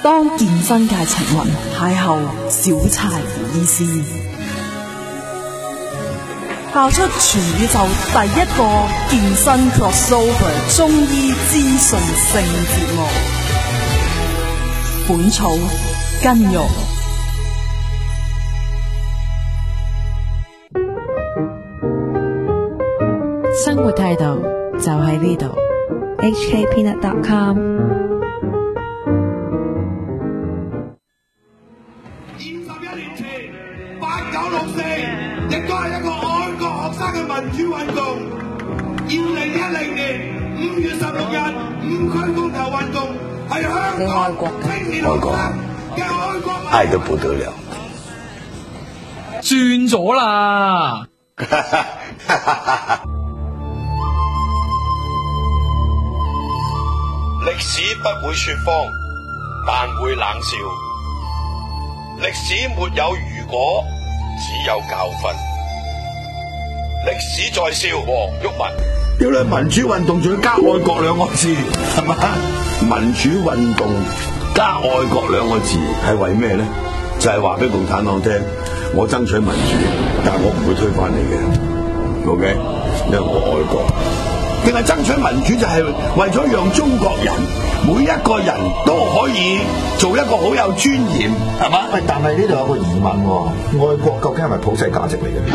當健身界情雲邂逅小柴醫師，爆出全宇宙第一個健身 crossover 中醫資訊性節目《本草根肉》。 生活態度就喺呢度。hkpeanut.com。 21年前8964亦都係一個愛國學生嘅民主運動。2010年5月16日五區公投運動係香港青年學生嘅愛國， 愛得不得了。 轉咗啦！ 歷史不會說謊，但會冷笑。歷史沒有如果，只有教訓。歷史在笑，黃毓民。 屌你！民主運動仲要加愛國兩個字，係嘛？民主運動加愛國兩個字係為咩咧？就係話俾共產黨聽，我爭取民主，但係我唔會推翻你嘅。OK， 因為我愛國。定係爭取民主就係為咗讓中國人每一個人都可以做一個好有尊嚴，係嘛？ 喂，但係呢度有個疑問喎，愛國究竟係咪普世價值嚟嘅？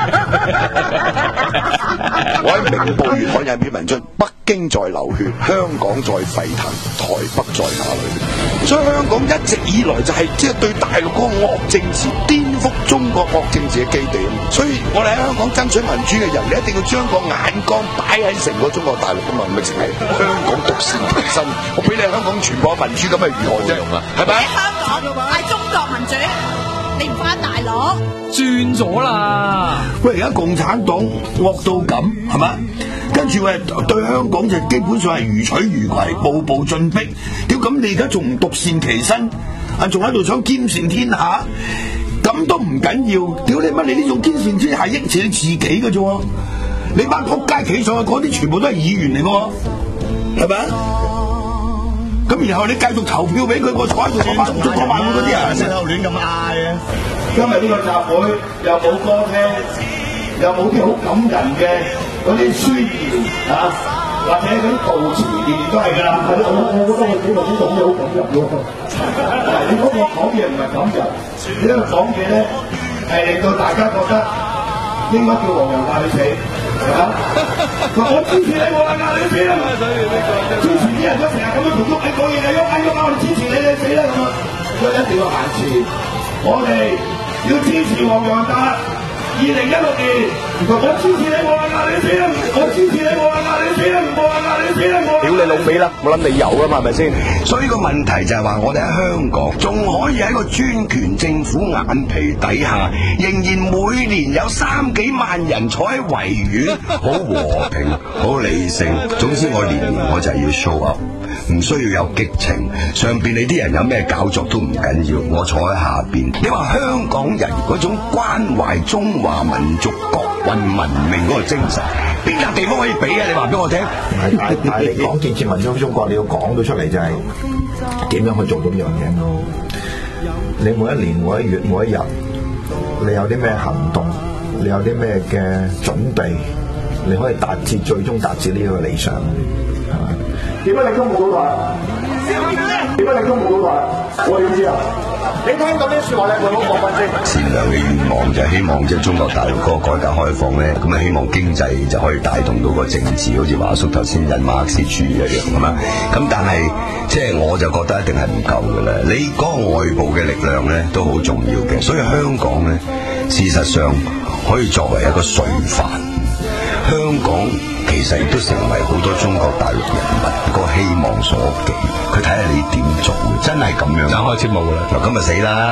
我喺明報月刊有篇文章，北京在流血，香港在沸騰，台北在哪裏？所以香港一直以來就係即係對大陸嗰個惡政治，顛覆中國惡政治嘅基地。所以我哋喺香港爭取民主嘅人，你一定要將個眼光擺喺成個中國大陸噶嘛，唔係淨係香港獨善其身。我俾你香港傳播民主咁係如何啫？係咪？ 香港係中國民主，你唔翻大陸？ 轉咗啦！ 喂，而家共產黨惡到咁，係嘛？跟住喂對香港就基本上係如取如攜，步步進逼。屌咁你而家仲唔獨善其身？啊，仲喺度想兼善天下？咁都唔緊要。屌你乜？你呢種兼善天下益住你自己嘅啫。你班仆街企上去嗰啲全部都係議員嚟嘅，係咪？咁然後你繼續投票俾佢，我坐喺度講晚會嗰啲人，成日亂咁嗌嘅。 今日呢個集會又冇歌聽，又冇啲好感人嘅嗰啲宣言啊，或者嗰啲悼詞，年年都係㗎啦。係咯，我覺得我幾個呢度好感人喎。你嗰個講嘢唔係感人，你呢個講嘢咧係令到大家覺得應該叫黃仁亞你死，係嘛？我支持你黃仁亞你死啦！支持啲人都成日咁樣同喐你講嘢啊，喐我哋支持你死啦咁啊！所以一定要行前，我哋要支持黃仁亞。2016年，我支持你黃仁亞你死啦！我支持你黃仁亞你死啦！黃仁亞你死啦！ 屌你老味啦！我諗你有啊嘛，係咪先？ 所以個問題就係話，我哋喺香港仲可以喺個專權政府眼皮底下，仍然每年有3幾萬人坐喺維園，好和平、好理性。總之我年年我就係要 show up， 唔需要有激情。上邊你啲人有咩搞作都唔緊要，我坐喺下邊。你話香港人嗰種關懷中華民族國運文明嗰個精神，邊笪地方可以比啊？你話俾我聽。 但係你講建設民主中國，你要講到出嚟就係點樣去做到呢樣嘢。你每一年、每一月、每一日，你有啲咩行動，你有啲咩嘅準備，你可以最終達至呢個理想，係嘛？點解你都冇到達？點解你都冇到達？我點知啊？你聽到啲説話，你會好過分先。 善良嘅願望就係希望即係中國大陸嗰個改革開放咧，咁啊希望經濟就可以帶動到個政治，好似華叔頭先引馬克思主義一樣咁啊。咁但係即係我就覺得一定係唔夠嘅啦。你嗰個外部嘅力量咧都好重要嘅，所以香港咧事實上可以作為一個垂範。香港其實亦都成為好多中國大陸人民個希望所寄，佢睇下你點做，真係咁樣。 開節目啦， 嗱咁咪死啦！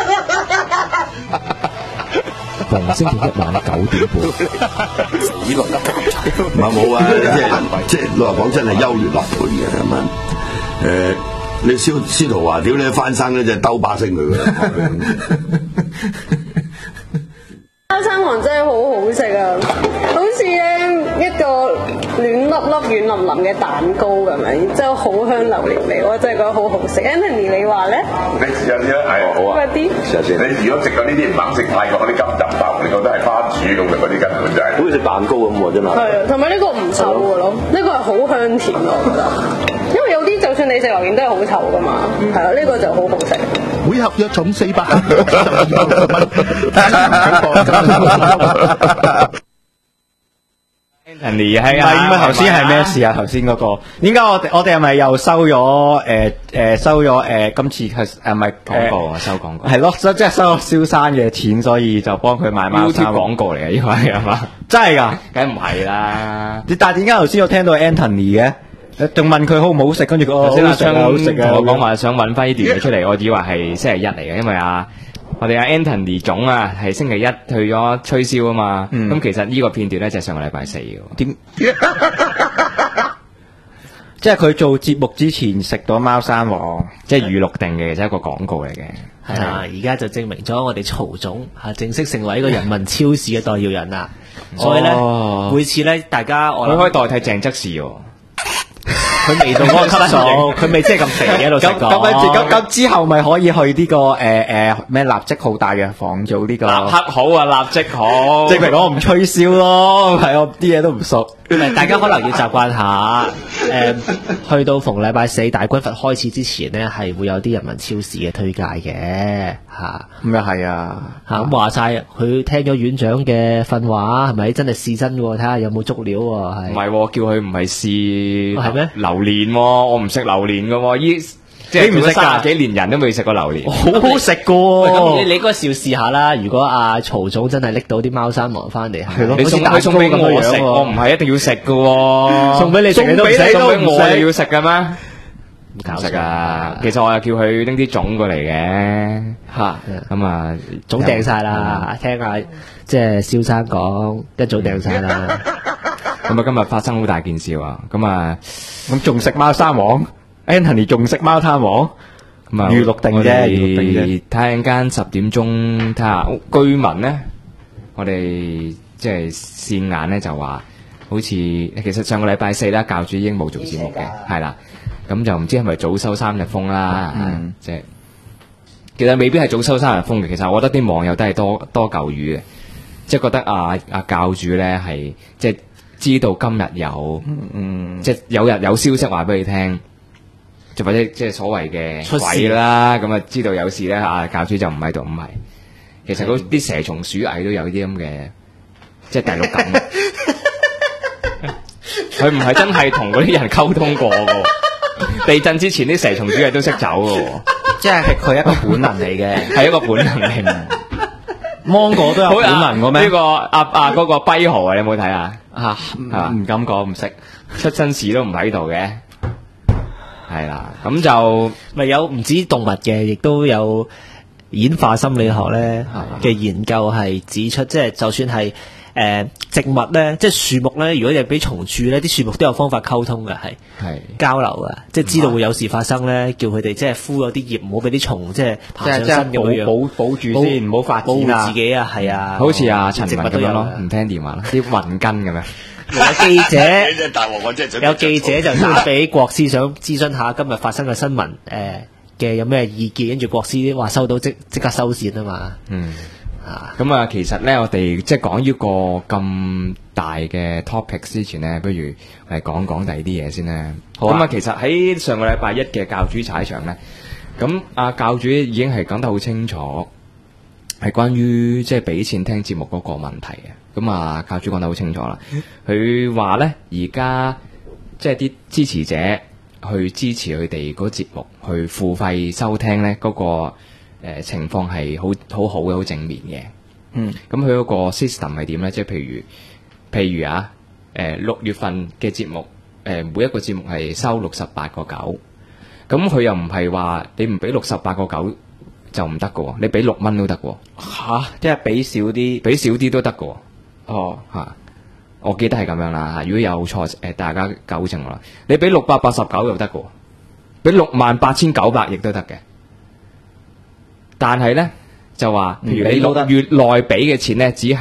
逢星期一晚9點半， 死落得唔係冇啊！即係老實講，真係優劣立判嘅咁啊！你司徒華屌你翻生咧，就兜巴星佢㗎。 貓山王真係好好食啊，好似咧一個暖粒粒、軟腍腍嘅蛋糕咁樣，然之後好香榴蓮味，我真係覺得好好食。Anthony 你話咧？ 你試下先啦，係好啊。 啲試下先。 你如果食過呢啲唔肯食泰國嗰啲金針包，你覺得係花煮咁嘅嗰啲根本就係。 好似食蛋糕咁喎，真係。 係啊，同埋呢個唔臭嘅咯，呢個係好香甜咯，我覺得。因為有啲就算你食榴蓮都係好臭噶嘛，係啊，呢個就好好食。 每盒約重400， Anthony 係啊，咁頭先係咩事啊？頭先嗰個點解我哋係咪又收咗今次係咪廣告啊？收廣告係咯，即係收咗蕭生嘅錢，所以就幫佢買貓衫廣告嚟嘅，呢個係嘛？真係㗎？梗唔係啦！但係點解頭先我聽到 Anthony 嘅？仲問佢好唔好食，跟住佢頭先阿昌好食嘅， 我講話想揾翻呢段嘢出嚟，我以為係星期一嚟嘅，因為我哋阿 Anthony 總啊係星期一去咗吹簫啊嘛，咁其實呢個片段咧就係上個禮拜4嘅。 點？即係佢做節目之前食到貓山王， 即係預錄定嘅，其實一個廣告嚟嘅。 係啊，而家就證明咗我哋曹總正式成為一個人民超市嘅代表人啦。所以咧，每次咧，大家佢可以代替鄭則仕喎。 佢未到嗰個級數，佢未即係咁肥嘅老實講。 咁之後咪可以去呢個咩立即號大藥房做呢個？ 立刻好啊，立即好。 證明我唔吹簫咯，係我啲嘢都唔熟。 大家可能要習慣下，去到逢禮拜4大軍閥開始之前呢，係會有啲人民超市嘅推介嘅嚇。 咁又係啊嚇，咁話晒佢聽咗院長嘅訓話，係咪真係試真喎？睇下有冇足料喎？係唔係叫佢唔係試係咩？ 榴蓮喎，我唔食榴蓮嘅喎，即係做咗30幾年人都未食過榴蓮， 好好食噶喎。 咁你嗰時要試下啦。如果阿曹總真係拎到啲貓山王翻嚟， 係咯， 你送俾我食，我唔係一定要食噶喎。 送俾你， 送俾你都唔食，要食嘅咩？ 唔食啊！其實我又叫佢拎啲粽過嚟嘅嚇，咁啊粽訂晒啦。聽下即係蕭生講，一早訂晒啦。 咁啊，今日發生好大件事喎。 咁仲食貓山王 ？Anthony 仲食貓灘王？咁啊，預錄定啫，預錄定啫。 睇陣間10點鐘，睇下居民咧，我哋即係線眼咧就話，好似其實上個禮拜4啦，教主已經冇做節目嘅，係啦。咁就唔知係咪早收3日風啦，即係其實未必係早收3日風嘅。其實我覺得啲網友都係多嚿魚嘅，即係覺得阿教主咧係即係知道今日有，即係有消息話俾你聽，就或者即係所謂嘅鬼啦，咁啊知道有事咧，阿教主就唔喺度，唔係。其實嗰啲蛇蟲鼠蟻都有啲咁嘅，即係第六感。佢唔係真係同嗰啲人溝通過嘅。地震之前啲蛇蟲鼠蟻都識走嘅， 即係佢一個本能嚟嘅， 係一個本能嚟。 芒果都有本能嘅咩？ 呢個嗰個跛豪啊，你有冇睇啊？ 唔敢講，唔識， 出身史都唔喺度嘅。係啦，咁就咪有唔止動物嘅，亦都有演化心理學咧嘅研究係指出，即係就算係植物咧，即係樹木咧，如果你俾蟲蛀咧，啲樹木都有方法溝通嘅，係交流嘅，即係知道會有事發生咧，叫佢哋即係敷咗啲葉，唔好俾啲蟲即係爬上身咁樣保住先，唔好發展保護自己啊，係啊， 好似阿陳文咁樣咯，唔聽電話啦，啲雲根咁樣。 有記者就打俾國師，想諮詢下今日發生嘅新聞嘅有咩意見，跟住國師話收到即刻收線啊嘛。 咁啊，其實咧，我哋即係講呢個咁大嘅 topic 之前咧，不如嚟講講第二啲嘢先咧。咁啊，其實喺上個禮拜1嘅教主踩場咧，咁阿教主已經係講得好清楚，係關於即係俾錢聽節目嗰個問題嘅。咁啊，教主講得好清楚啦。佢話咧，而家即係啲支持者去支持佢哋嗰個節目，去付費收聽咧嗰個。情況係好好嘅，好正面嘅。咁佢嗰個 system 係點咧？即係譬如啊，6月份嘅節目，每一個節目係收68.9，咁佢又唔係話你唔俾68.9就唔得嘅喎，你俾6蚊都得嘅喎。 嚇！即係俾少啲都得嘅喎。 哦，我記得係咁樣啦。如果有錯，大家糾正我啦。你俾689又得嘅喎，俾68,900亦都得嘅。但係咧， 就話，譬如你6月內俾嘅錢咧，只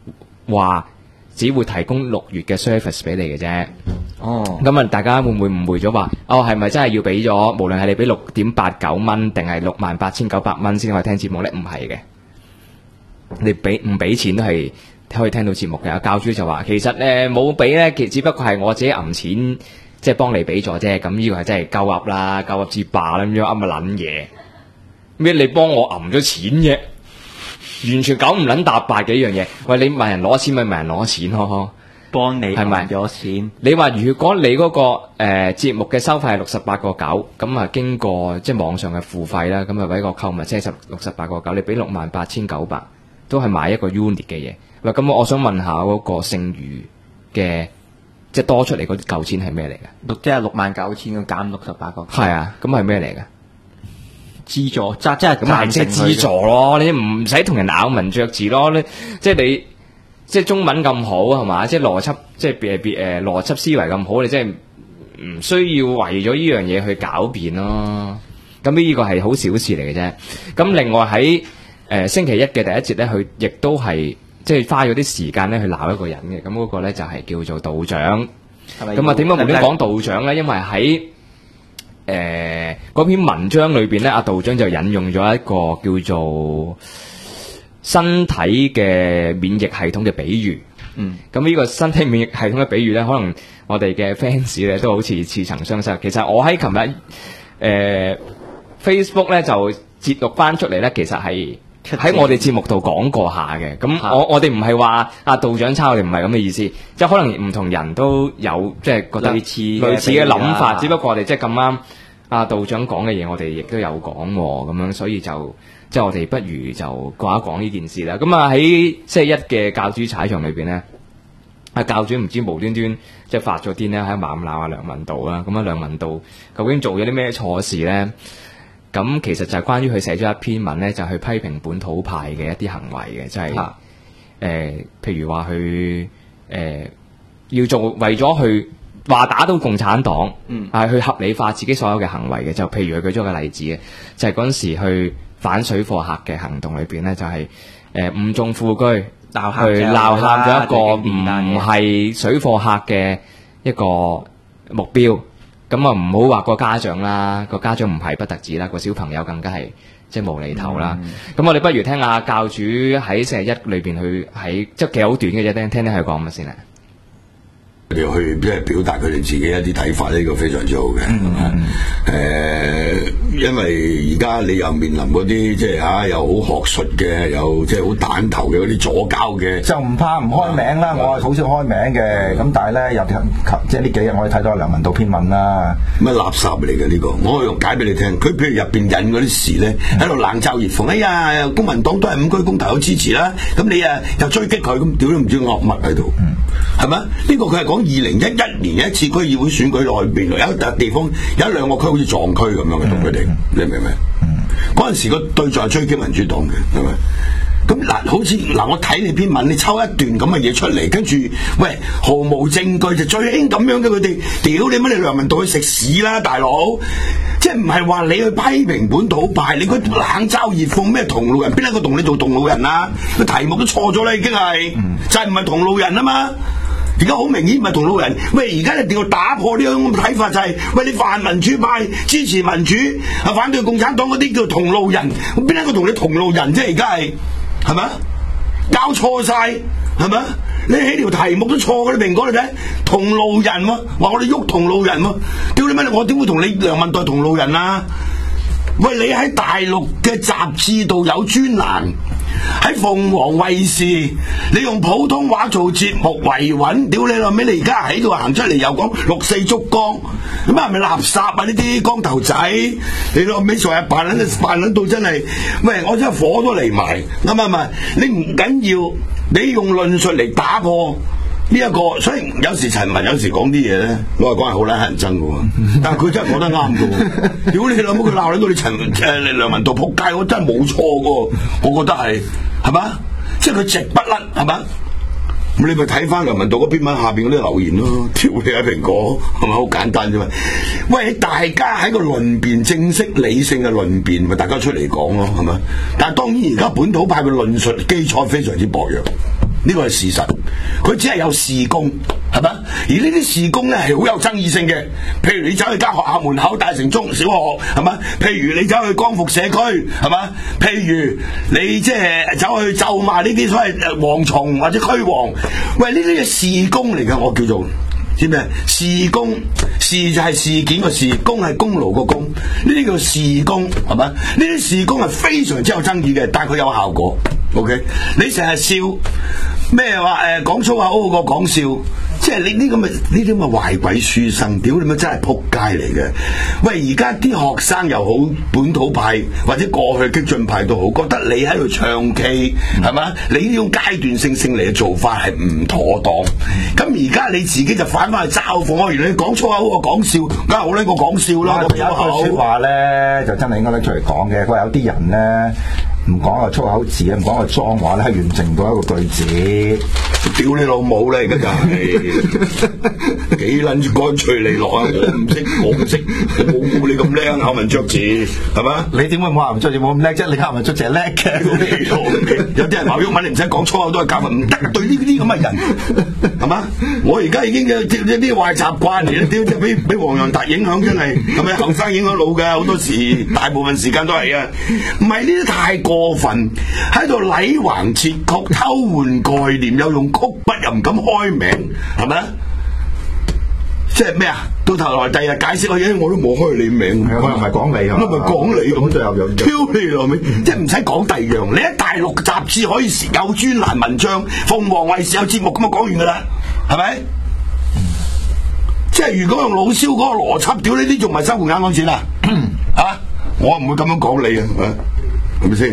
會提供6月嘅 service 俾你嘅啫。哦，咁啊，大家會唔會誤會咗話，係咪真係要俾咗？無論係你俾6.89蚊定係68,900蚊先可以聽節目咧？唔係嘅，你唔俾錢都係可以聽到節目嘅。教主就話，其實冇俾咧，只不過係我自己揞錢，即係幫你俾咗啫。咁呢個係真係鳩噏啦，鳩噏之霸啦，咁樣噏乜撚嘢？咩你幫我揞咗錢嘅？完全九唔撚搭八嘅一樣嘢。喂，你問人攞錢咪問人攞錢咯， 幫你係咪咗錢？ 你話如果你嗰個節目嘅收費係68.9，咁啊經過即係網上嘅付費啦，咁啊俾個購物車68.9，你俾68,900都係買一個 unit 嘅嘢。喂，咁我想問下嗰個剩餘嘅即係多出嚟嗰啲舊錢係咩嚟嘅？ 即係69,000咁減68.9。係啊，咁係咩嚟嘅？ 資助，即係咁係即係資助咯，你唔使同人咬文嚼字咯，你即係中文咁好係嘛，即係邏輯即係邏輯思維咁好，你即係唔需要為咗呢樣嘢去狡辯咯。咁呢個係好小事嚟嘅啫。咁另外喺星期一嘅第一節咧，佢亦都係即係花咗啲時間咧去鬧一個人嘅。咁嗰個咧就係叫做道長。咁啊點解無端講道長咧？因為喺嗰篇文章裏邊咧，阿道長就引用咗一個叫做身體嘅免疫系統嘅比喻。咁呢個身體免疫系統嘅比喻咧，可能我哋嘅 fans 咧都好似曾相識。其實我喺琴日Facebook 咧就截錄翻出嚟咧，其實係喺我哋節目度講過下嘅。咁我哋唔係話阿道長抄，我哋唔係咁嘅意思，即係可能唔同人都有即係覺得類似嘅諗法，只不過我哋即係咁啱阿道長講嘅嘢，我哋亦都有講咁樣，所以就即係我哋不如就講一講呢件事啦。咁啊喺星期一嘅教主踩場裏邊咧，阿教主唔知無端端即係發咗癲咧，喺猛鬧阿梁文道啦。咁啊梁文道究竟做咗啲咩錯事咧？咁其實就係關於佢寫咗一篇文咧，就係去批評本土派嘅一啲行為嘅，即係譬如話佢要做為咗去話打倒共產黨，去合理化自己所有嘅行為嘅。就譬如佢舉咗個例子嘅，就係嗰陣時去反水貨客嘅行動裏邊咧，就係誤中副車，去鬧喊咗一個唔係水貨客嘅一個目標。咁啊，唔好話個家長啦，個家長唔係不特止啦，個小朋友更加係即係無厘頭啦。咁我哋不如聽下教主喺星期一裏邊去喺即係幾好短嘅啫，聽聽佢講乜先啊。 佢哋去即係表達佢哋自己一啲睇法，呢個非常之好嘅。因為而家你又面臨嗰啲即係又好學術嘅，又即係好彈頭嘅嗰啲左膠嘅， 就唔怕唔開名啦。我係好少開名嘅，咁但係咧又即係呢幾日我哋睇到梁文道篇文啦。 乜垃圾嚟嘅呢個？我用解俾你聽。佢譬如入邊引嗰啲事咧，喺度冷嘲熱諷。哎呀，公民黨都係5區公投有支持啦，咁你又追擊佢，咁屌都唔知惡乜喺度，係咪？呢個佢係講2011年一次區議會選舉內邊有一笪地方有1、2個區好似撞區咁樣嘅，同佢哋，你明唔明？嗰陣時個對象係追擊民主黨嘅，係咪？咁嗱，好似嗱，我睇你篇文，你抽一段咁嘅嘢出嚟，跟住喂，毫無證據就最興咁樣嘅，佢哋屌你乜？你梁文道去食屎啦，大佬！即係唔係話你去批評本土派，你佢冷嘲熱諷咩同路人？邊一個同你做同路人啊？個題目都錯咗啦，已經係就係唔係同路人啊嘛！而家好明顯唔係同路人，喂！而家一定要打破呢種睇法，就係喂，你泛民主派支持民主，反對共產黨嗰啲叫同路人，邊一個同你同路人啫？而家係咪？搞錯晒係咪？你起條題目都錯嘅，你蘋果你睇同路人喎，話我哋喐同路人喎，屌你乜？我點會同你梁文道同路人啊？喂，你喺大陸嘅雜誌度有專欄，喺鳳凰衛視，你用普通話做節目維穩，屌你老味！你而家喺度行出嚟又講6四燭光，咁係咪垃圾啊？呢啲光頭仔，你老味成日扮撚到真係，喂！我真係火都嚟埋，啱唔啱？你唔緊要，你用論述嚟打破。呢一個，所以有時陳文有時講啲嘢咧，我係講係好撚乞人憎嘅喎，但係佢真係講得啱嘅喎。屌你老母，佢鬧你到你梁文道仆街，我真係冇錯嘅喎，我覺得係嘛？即係佢直不甩係嘛？ 咁你咪睇翻梁文道嗰篇文下邊嗰啲留言咯，挑你喺蘋果係咪好簡單啫嘛？喂，大家喺個論辯正式理性嘅論辯，咪大家出嚟講咯，係咪？但係當然而家本土派嘅論述基礎非常之薄弱。呢個係事實，佢只係有事工，係咪？而呢啲事工咧係好有爭議性嘅。譬如你走去間學校門口，大成中小學，係咪？譬如你走去光復社區，係咪？譬如你即係走去咒罵呢啲所謂蝗蟲或者驅蝗，喂，呢啲係事工嚟㗎，我叫做。知咩？事工，事就係事件個事，功係功勞個功，呢啲叫事工，係咪？呢啲事工係非常之有爭議嘅，但係佢有效果。OK， 你成日笑咩話？講粗口好過講笑，即係你呢啲咁嘅壞鬼書生，屌你咪真係撲街嚟嘅！喂，而家啲學生又好，本土派或者過去激進派都好，覺得你喺度唱 K 係嘛？你呢種階段性勝利嘅做法係唔妥當。咁而家你自己就反翻去嘲諷，原來你講粗口好過講笑，梗係好叻過講笑啦！ 有一句説話咧，就真係應該拎出嚟講嘅。佢話有啲人咧。唔講個粗口字咧，唔講個髒話咧，係完成唔到一個句子。 屌你老母咧！而家就係幾撚住乾脆利落啊！我唔識，我冇你咁叻考文嚼字，係嘛？ 你點會冇考文嚼字冇咁叻啫？你考文嚼字係叻嘅。 有啲人話鬱文，你唔使講粗口都係教訓，唔得對呢啲咁嘅人，係嘛？我而家已經有啲壞習慣嚟啦，屌！俾黃洋達影響真係咪後生影響老嘅？好多時大部分時間都係啊，唔係呢啲太過分，喺度禮橫切曲、偷換概念，又用曲筆又唔敢開名，係咪？即係咩啊？到頭來第日解釋我嘢，我都冇開你名， 我又唔係講你， 我咪講你咁就有挑你落尾，即係唔使講第二樣。你喺大陸雜誌可以有專欄文章，鳳凰衛視有節目咁就講完噶啦，係咪？即係如果用老蕭嗰個邏輯，屌呢啲仲唔係收共產黨錢啊？啊！我唔會咁樣講你啊，係咪先？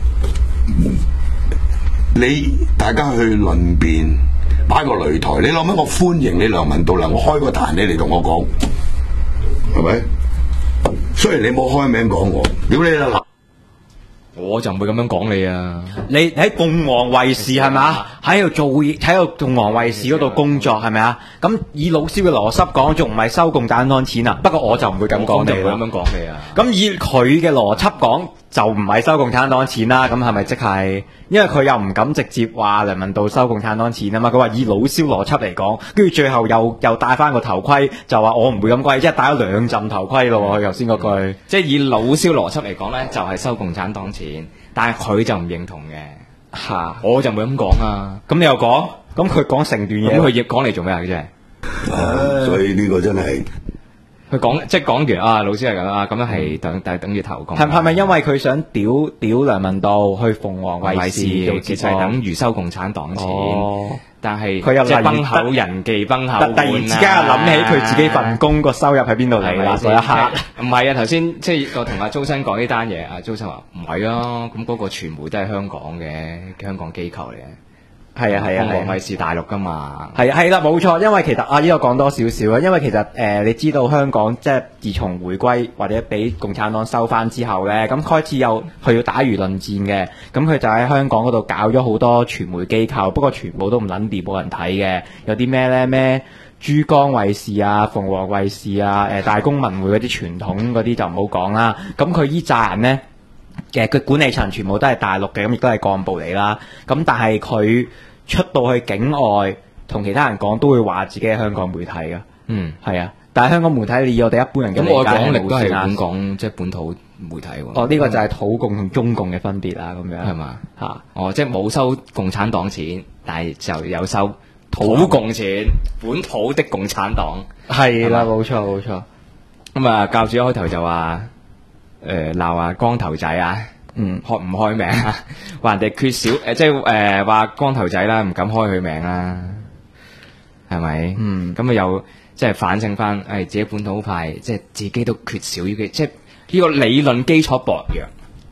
你大家去論辯，擺個擂台，你諗乜？我歡迎你梁文道啦，我開個壇你嚟同我講，係咪？雖然你冇開名講我，屌你啦！ 我就唔會咁樣講你啊！ 你喺鳳凰衛視係咪啊？喺度做喺度鳳凰衛視嗰度工作係咪啊？咁以老蕭嘅邏輯講，仲唔係收共產黨錢啊？不過我就唔會咁講你啦。 咁樣講你啊！ 咁以佢嘅邏輯講，就唔係收共產黨錢啦。咁係咪即係？因為佢又唔敢直接話梁文道收共產黨錢啊嘛。佢話以老蕭邏輯嚟講，跟住最後又戴翻個頭盔，就話我唔會咁貴，即係戴咗兩陣頭盔咯。佢頭先嗰句， 即係以老蕭邏輯嚟講咧，就係收共產黨錢，但係佢就唔認同嘅。嚇，我就唔會咁講啊。 咁你又講？咁佢講成段嘢， 咁佢亦講嚟做咩啊？啫， 所以呢個真係。 佢講即係講完啊，老師係咁啊，咁樣係等於投共。 係咪因為佢想屌梁文道去鳳凰衛視做其實係等於收共產黨錢？但係佢又即係崩口人忌崩口碗， 突然之間又諗起佢自己份工個收入喺邊度嚟啦？嗰一刻唔係啊！頭先即係我同阿周生講呢單嘢，阿周生話唔係啊，咁嗰個傳媒都係香港嘅香港機構嚟嘅。 係啊，鳳凰衛視大陸噶嘛？ 係啦，冇錯。因為其實呢個講多少少啊。因為其實你知道香港即係自從回歸或者俾共產黨收翻之後咧，咁開始佢要打輿論戰嘅。咁佢就喺香港嗰度搞咗好多傳媒機構，不過全部都唔撚掂，冇人睇嘅。有啲咩咧？咩珠江衛視啊、鳳凰衛視啊、大公文匯嗰啲傳統嗰啲就唔好講啦。咁佢依扎人咧。佢管理層全部都係大陸嘅，咁亦都係幹部嚟啦。咁但係佢出到去境外，同其他人講都會話自己係香港媒體噶。係啊。但係香港媒體以我哋一般人嘅理解， 咁外港力都係咁講，即係本土媒體喎。 呢個就係土共同中共嘅分別啦，咁樣係嘛？即係冇收共產黨錢，但係就有收土共錢，本土的共產黨。 係啦，冇錯。 咁啊，教主一開頭就話。鬧啊光頭仔啊，開唔開名啊？話人哋缺少即係話光頭仔啦，唔敢開佢名啦，係咪？咁啊又即係反省翻，自己本土派即係自己都缺少呢個，即係呢個理論基礎薄弱，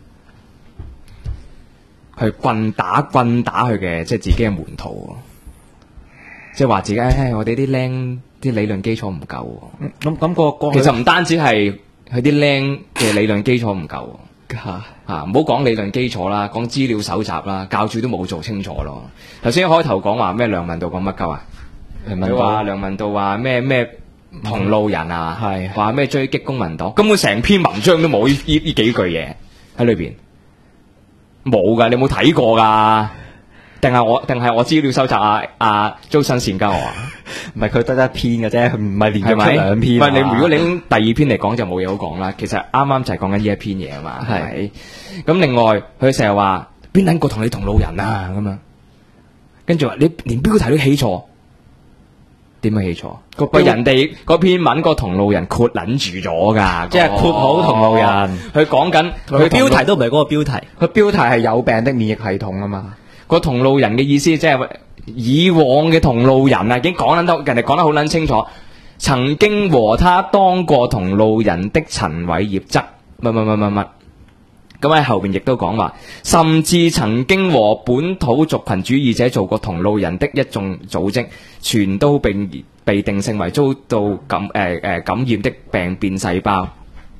去棍打佢嘅，即係自己嘅門徒，即係話自己我哋啲僆啲理論基礎唔夠。 咁個其實唔單止係。佢啲僆嘅理論基礎唔夠， 唔好講理論基礎啦，講資料搜集啦，教主都冇做清楚咯。頭先一開頭講話咩梁文道講乜鳩啊？佢話梁文道話咩同路人啊，話咩追擊公民黨，根本成篇文章都冇呢幾句嘢喺裏邊，冇噶，你有冇睇過噶？定係我資料收集周新善交我啊？ 唔係佢得一篇嘅啫，唔係連續出兩篇。 唔係你如果你第二篇嚟講就冇嘢好講啦。其實啱啱就係講緊呢一篇嘢啊嘛，係咪？咁另外佢成日話邊撚個同你同路人啊咁樣，跟住話你連標題都起錯。點樣起錯？喂，人哋嗰篇文個同路人括撚住咗噶， 即係括好同路人。 佢講緊佢標題都唔係嗰個標題， 佢標題係有病的免疫系統啊嘛。 個同路人嘅意思即係以往嘅同路人啊，已經講撚到，人哋講得好撚清楚。曾經和他當過同路人的陳偉業則乜。咁喺後邊亦都講話，甚至曾經和本土族群主義者做過同路人的一眾組織，全都被定性為遭到感染的病變細胞。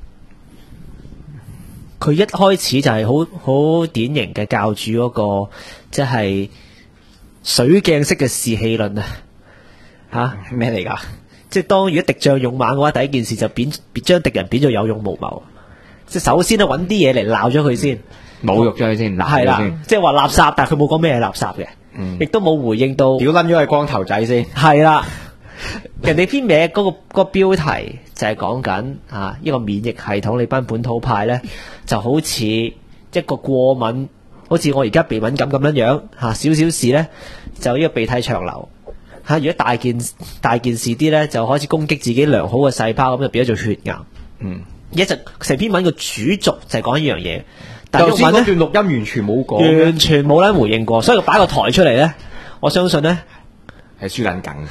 佢一開始就係好典型嘅教主嗰個，即係水鏡式嘅士氣論啊！ 咩嚟㗎？ 即係當如果敵將勇猛嘅話，第一件事就將敵人貶做有勇無謀。即係首先咧揾啲嘢嚟鬧咗佢先， 侮辱咗佢先，鬧咗佢先。 即係話垃圾，但係佢冇講咩係垃圾嘅，亦都冇回應到。 屌撚咗係光頭仔先。 係啦，人哋篇名嗰個標題就係講緊一個免疫系統，你班本土派咧就好似一個過敏，好似我而家鼻敏感咁樣少少事咧就呢個鼻涕長流如果大件事啲咧就開始攻擊自己良好嘅細胞，咁就變咗做血癌。一直成篇文嘅主軸就係講呢樣嘢，但係嗰段錄音完全冇講， 完全冇人回應過，所以佢擺個台出嚟咧，我相信咧係輸撚緊。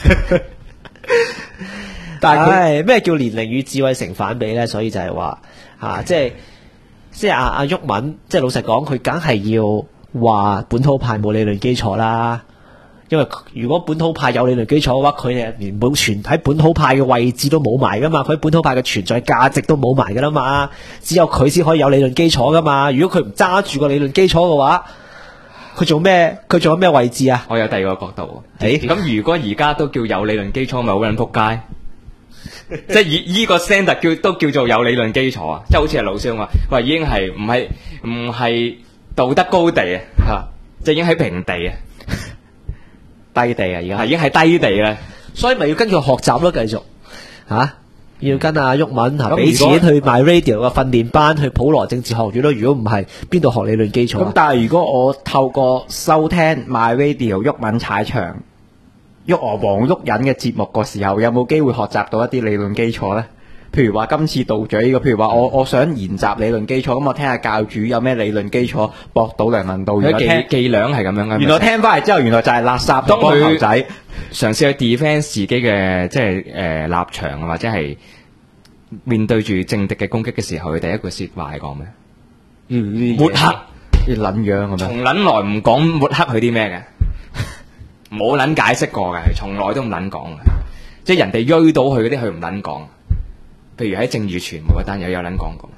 但係咩叫年齡與智慧成反比咧？所以就係話即係阿毓民，即係老實講，佢梗係要話本土派冇理論基礎啦。因為如果本土派有理論基礎嘅話，佢哋連喺本土派嘅位置都冇埋噶嘛，佢喺本土派嘅存在價值都冇埋噶啦嘛，只有佢先可以有理論基礎噶嘛。如果佢唔揸住個理論基礎嘅話，佢做咩？佢仲有咩位置啊？ 我有第二個角度。咁如果而家都叫有理論基礎，咪好撚仆街？即係以呢個 standard 都叫做有理論基礎啊！即係好似係老師話，已經係唔係道德高地啊，即係已經喺平地啊。 低地啊，而家已經係低地啦， 所以咪要跟佢學習咯，繼續要跟阿毓民俾錢去買 radio 嘅訓練班，去普羅政治學院咯。如果唔係，邊度學理論基礎？ 咁但係如果我透過收聽 My Radio 毓民踩場黃毓忍嘅節目個時候，有冇機會學習到一啲理論基礎咧？譬如話今次道長呢個，譬如話我想研習理論基礎，咁我聽下教主有咩理論基礎駁到梁文道。 佢伎倆係咁樣嘅。 原來聽翻嚟之後，原來就係垃圾當光頭仔。 嘗試去 defend 自己嘅即係立場，或者係面對住政敵嘅攻擊嘅時候，佢第一句説話係講咩？抹黑啲撚樣咁樣。 從撚來唔講抹黑佢啲咩嘅，冇撚解釋過嘅，從來都唔撚講嘅。即係人哋追到佢嗰啲，佢唔撚講。譬如喺正義傳媒嗰單有撚講過，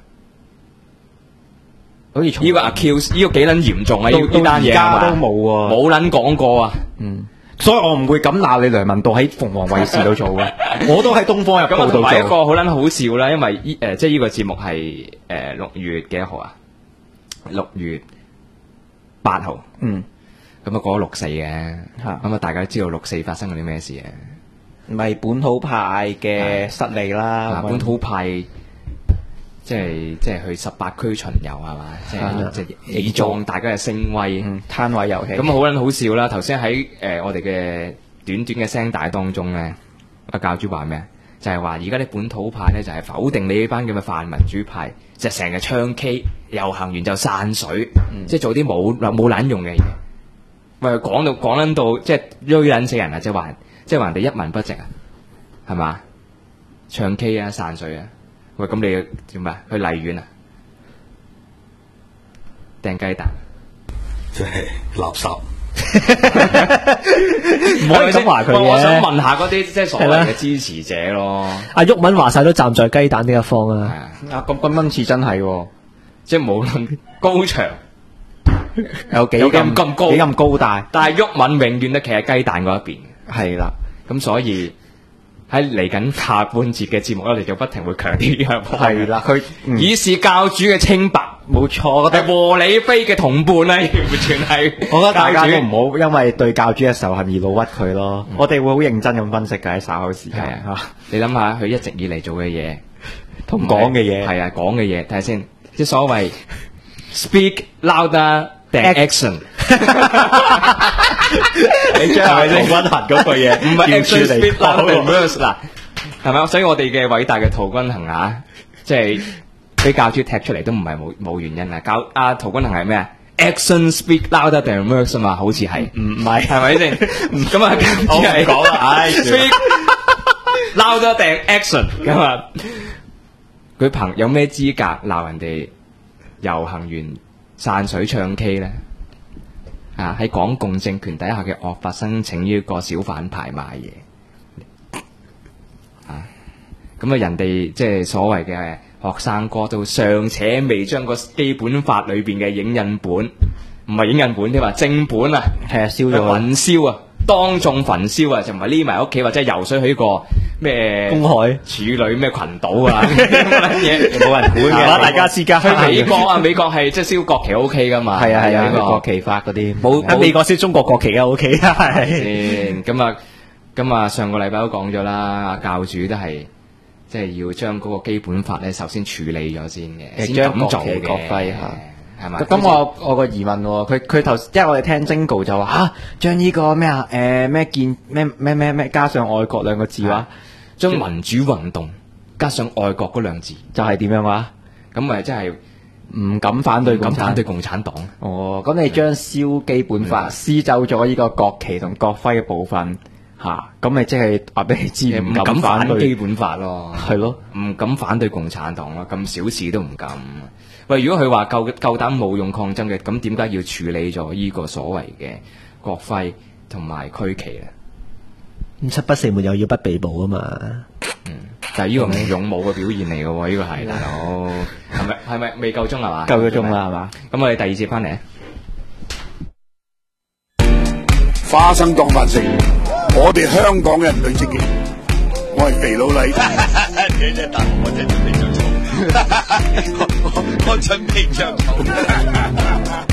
好似呢個 accuse 呢個幾撚嚴重啊！呢單嘢而家都冇喎， 冇撚講過啊！ 所以我唔會咁鬧你梁文道喺鳳凰衛視度做嘅，我都喺東方日報度做。 同埋一個好撚好笑啦，因為即係呢個節目係6月幾多號啊？6月8號。咁啊過咗6/4嘅，咁啊大家都知道6/4發生咗啲咩事嘅。 咪本土派嘅失利啦， 本土派即係去18區巡遊係嘛，即係以壯大家嘅聲威， 攤位遊戲。 咁好撚好笑啦！頭先喺我哋嘅短短嘅聲帶當中咧，阿教主話咩？就係話而家啲本土派咧就係否定你呢班咁嘅泛民主派，就成日唱 K 遊行完就散水，即係做啲冇撚用嘅嘢。喂，講撚到即係鋥撚死人啊！即係話人哋一文不值啊，係嘛？唱 K 啊，散水啊，喂，咁你點啊？去荔園啊，掟雞蛋， 即係垃圾。 唔可以咁話佢嘅。 我想問下嗰啲即係所謂嘅支持者咯。 阿毓民話晒都站在雞蛋呢一方啊。 咁今次真係喎。 即係無論高牆有幾咁高，幾咁高大， 但係毓民永遠都企喺雞蛋嗰一邊。 係啦， 咁所以喺嚟緊下半節嘅節目咧，我哋就不停會強調呢樣。 係啦，佢以示教主嘅清白， 冇錯。 係和理非嘅同伴咧，完全係。 我覺得大家都唔好因為對教主嘅仇恨而老屈佢咯。我哋會好認真咁分析嘅喺稍後時間。 你諗下，佢一直以嚟做嘅嘢同講嘅嘢， 係啊，講嘅嘢，睇下先。即係所謂 speak louder than action。 你將係咪陶君行嗰句嘢？ 唔係 action speak louder than words 嗱，係咪？所以我哋嘅偉大嘅陶君行啊，即係俾教主踢出嚟都唔係冇原因啊！陶君行係咩啊 ？action speak louder than words 啊嘛，好似係唔係係咪先？咁啊，教主係講啦，speak louder than action 咁啊！佢有咩資格鬧人哋遊行完散水唱 K 咧？啊！喺港共政權底下嘅惡法申請呢個小販牌賣嘢啊！咁啊，人哋即係所謂嘅學生哥都尚且未將個基本法裏邊嘅影印本，唔係影印本添啊，正本啊， 係啊，燒咗焚燒啊！當眾焚燒啊，就唔係匿埋屋企或者游水去個咩公海處女咩群島啊，嘢冇人管嘅， 大家私家去美國啊，美國係即係燒國旗 OK 噶嘛， 係啊，國旗法嗰啲冇喺美國燒中國國旗啊 OK 啊， 係咁啊，上個禮拜都講咗啦，教主都係即係要將嗰個基本法咧首先處理咗先嘅，先咁做嘅國徽嚇。 咁我個疑問喎，佢頭，因為我哋聽Jingle就話將呢個咩啊咩加上愛國兩個字話， 將民主運動加上愛國嗰兩字， 就係點樣話？ 咁咪即係唔敢反對共產黨。 哦，咁你將燒基本法撕走咗呢個國旗同國徽嘅部分嚇，咁咪即係話俾你知唔敢反對基本法咯， 係咯， 唔敢反對共產黨咯，咁小事都唔敢。喂，如果佢話夠膽冇用抗爭嘅，咁點解要處理咗呢個所謂嘅國徽同埋區旗咧？ 七不四沒有要不被捕啊嘛。 但係呢個唔勇武嘅表現嚟嘅喎，呢個係大佬係咪未夠鐘係嘛？ 夠咗鐘啦係嘛？ 咁我哋第二節翻嚟。 花生當飯食，我哋香港人最積極。我係肥佬黎，你真係大我真係準備着草，我準備着草。